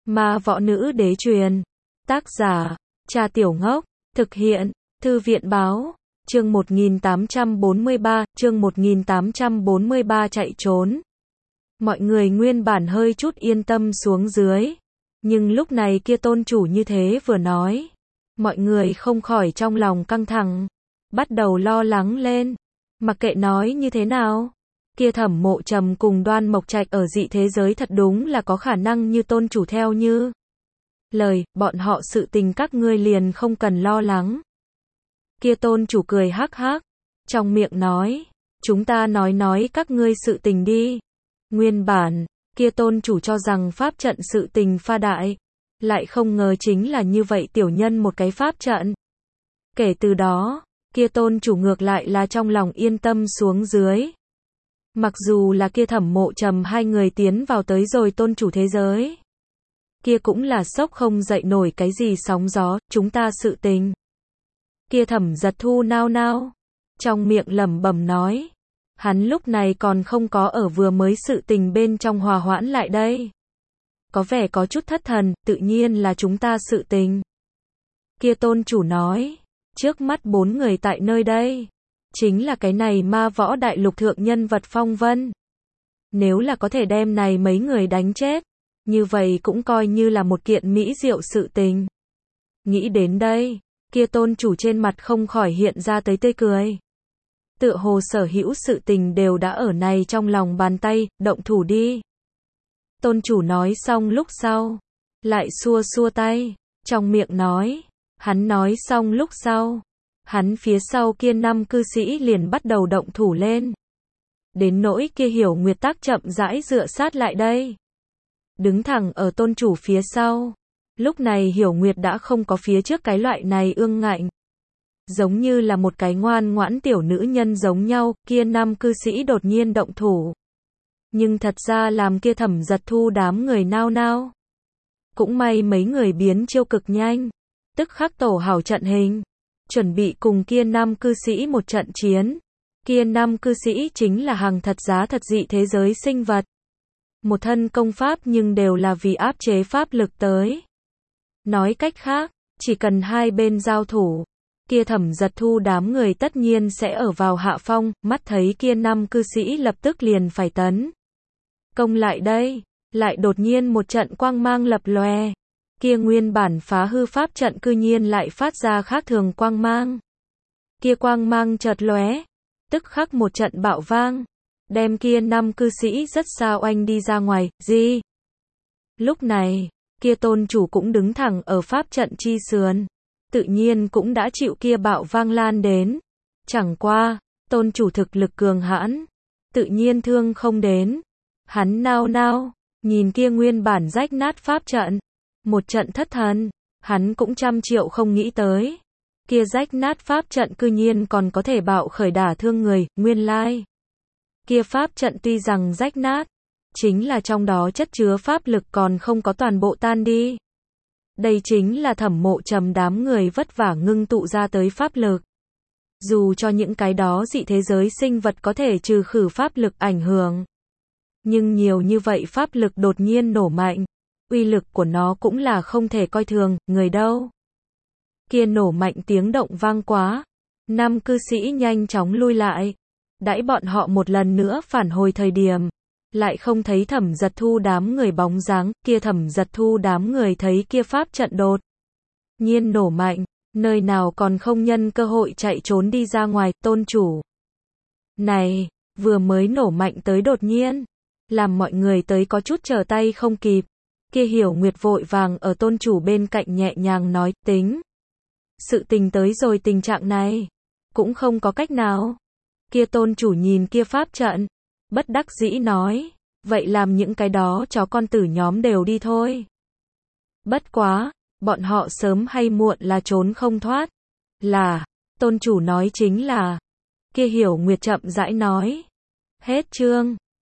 Ma võ nữ đế truyền. Tác giả, Cha Tiểu Ngốc. Thực hiện, Thư viện báo. Chương 1843 chạy trốn. Mọi người nguyên bản hơi chút yên tâm xuống dưới. Nhưng lúc này kia tôn chủ như thế vừa nói. Mọi người không khỏi trong lòng căng thẳng. Bắt đầu lo lắng lên. Mặc kệ nói như thế nào. Kia Thẩm Mộ Trầm cùng Đoan Mộc Trạch ở dị thế giới thật đúng là có khả năng như tôn chủ theo như lời, bọn họ sự tình các ngươi liền không cần lo lắng. Kia tôn chủ cười hắc hắc, trong miệng nói, chúng ta nói các ngươi sự tình đi. Nguyên bản, kia tôn chủ cho rằng pháp trận sự tình pha đại, lại không ngờ chính là như vậy tiểu nhân một cái pháp trận. Kể từ đó, kia tôn chủ ngược lại là trong lòng yên tâm xuống dưới. Mặc dù là kia Thẩm Mộ Trầm hai người tiến vào tới rồi tôn chủ thế giới. Kia cũng là sốc không dậy nổi cái gì sóng gió, chúng ta sự tình. Kia Thẩm Giật Thu nao nao, trong miệng lẩm bẩm nói. Hắn lúc này còn không có ở vừa mới sự tình bên trong hòa hoãn lại đây. Có vẻ có chút thất thần, tự nhiên là chúng ta sự tình. Kia tôn chủ nói, trước mắt 4 người tại nơi đây. Chính là cái này ma võ đại lục thượng nhân vật phong vân. Nếu là có thể đem này mấy người đánh chết, như vậy cũng coi như là một kiện mỹ diệu sự tình. Nghĩ đến đây, kia tôn chủ trên mặt không khỏi hiện ra tới tươi cười. Tựa hồ sở hữu sự tình đều đã ở này trong lòng bàn tay, động thủ đi. Tôn chủ nói xong lúc sau, lại xua xua tay, trong miệng nói, hắn nói xong lúc sau. Hắn phía sau kia 5 cư sĩ liền bắt đầu động thủ lên. Đến nỗi kia Hiểu Nguyệt Tác chậm rãi dựa sát lại đây. Đứng thẳng ở tôn chủ phía sau. Lúc này Hiểu Nguyệt đã không có phía trước cái loại này ương ngạnh. Giống như là một cái ngoan ngoãn tiểu nữ nhân giống nhau, kia 5 cư sĩ đột nhiên động thủ. Nhưng thật ra làm kia Thẩm Giật Thu đám người nao nao. Cũng may mấy người biến chiêu cực nhanh. Tức khắc tổ hảo trận hình. Chuẩn bị cùng kia 5 cư sĩ một trận chiến. Kia 5 cư sĩ chính là hàng thật giá thật dị thế giới sinh vật. Một thân công pháp nhưng đều là vì áp chế pháp lực tới. Nói cách khác, chỉ cần hai bên giao thủ, kia Thẩm Giật Thu đám người tất nhiên sẽ ở vào hạ phong, mắt thấy kia 5 cư sĩ lập tức liền phải tấn công lại đây, lại đột nhiên một trận quang mang lập lòe. Kia nguyên bản phá hư pháp trận cư nhiên lại phát ra khác thường quang mang. Kia quang mang chợt lóe, tức khắc một trận bạo vang, đem kia 5 cư sĩ rất xa oanh đi ra ngoài, gì? Lúc này, kia tôn chủ cũng đứng thẳng ở pháp trận chi sườn, tự nhiên cũng đã chịu kia bạo vang lan đến. Chẳng qua, tôn chủ thực lực cường hãn, tự nhiên thương không đến. Hắn nao nao, nhìn kia nguyên bản rách nát pháp trận. Một trận thất thần, hắn cũng trăm triệu không nghĩ tới. Kia rách nát pháp trận cư nhiên còn có thể bạo khởi đả thương người, nguyên lai. Kia pháp trận tuy rằng rách nát, chính là trong đó chất chứa pháp lực còn không có toàn bộ tan đi. Đây chính là Thẩm Mộ Trầm đám người vất vả ngưng tụ ra tới pháp lực. Dù cho những cái đó dị thế giới sinh vật có thể trừ khử pháp lực ảnh hưởng. Nhưng nhiều như vậy pháp lực đột nhiên nổ mạnh. Uy lực của nó cũng là không thể coi thường, người đâu. Kia nổ mạnh tiếng động vang quá. 5 cư sĩ nhanh chóng lui lại. Đãi bọn họ một lần nữa phản hồi thời điểm. Lại không thấy Thẩm Giật Thu đám người bóng dáng, kia Thẩm Giật Thu đám người thấy kia pháp trận đột nhiên nổ mạnh, nơi nào còn không nhân cơ hội chạy trốn đi ra ngoài, tôn chủ. Này, vừa mới nổ mạnh tới đột nhiên, làm mọi người tới có chút trở tay không kịp. Kia Hiểu Nguyệt vội vàng ở tôn chủ bên cạnh nhẹ nhàng nói, tính. Sự tình tới rồi tình trạng này, cũng không có cách nào. Kia tôn chủ nhìn kia pháp trận, bất đắc dĩ nói, vậy làm những cái đó chó con tử nhóm đều đi thôi. Bất quá, bọn họ sớm hay muộn là trốn không thoát. Là, tôn chủ nói chính là, kia Hiểu Nguyệt chậm rãi nói. Hết chương.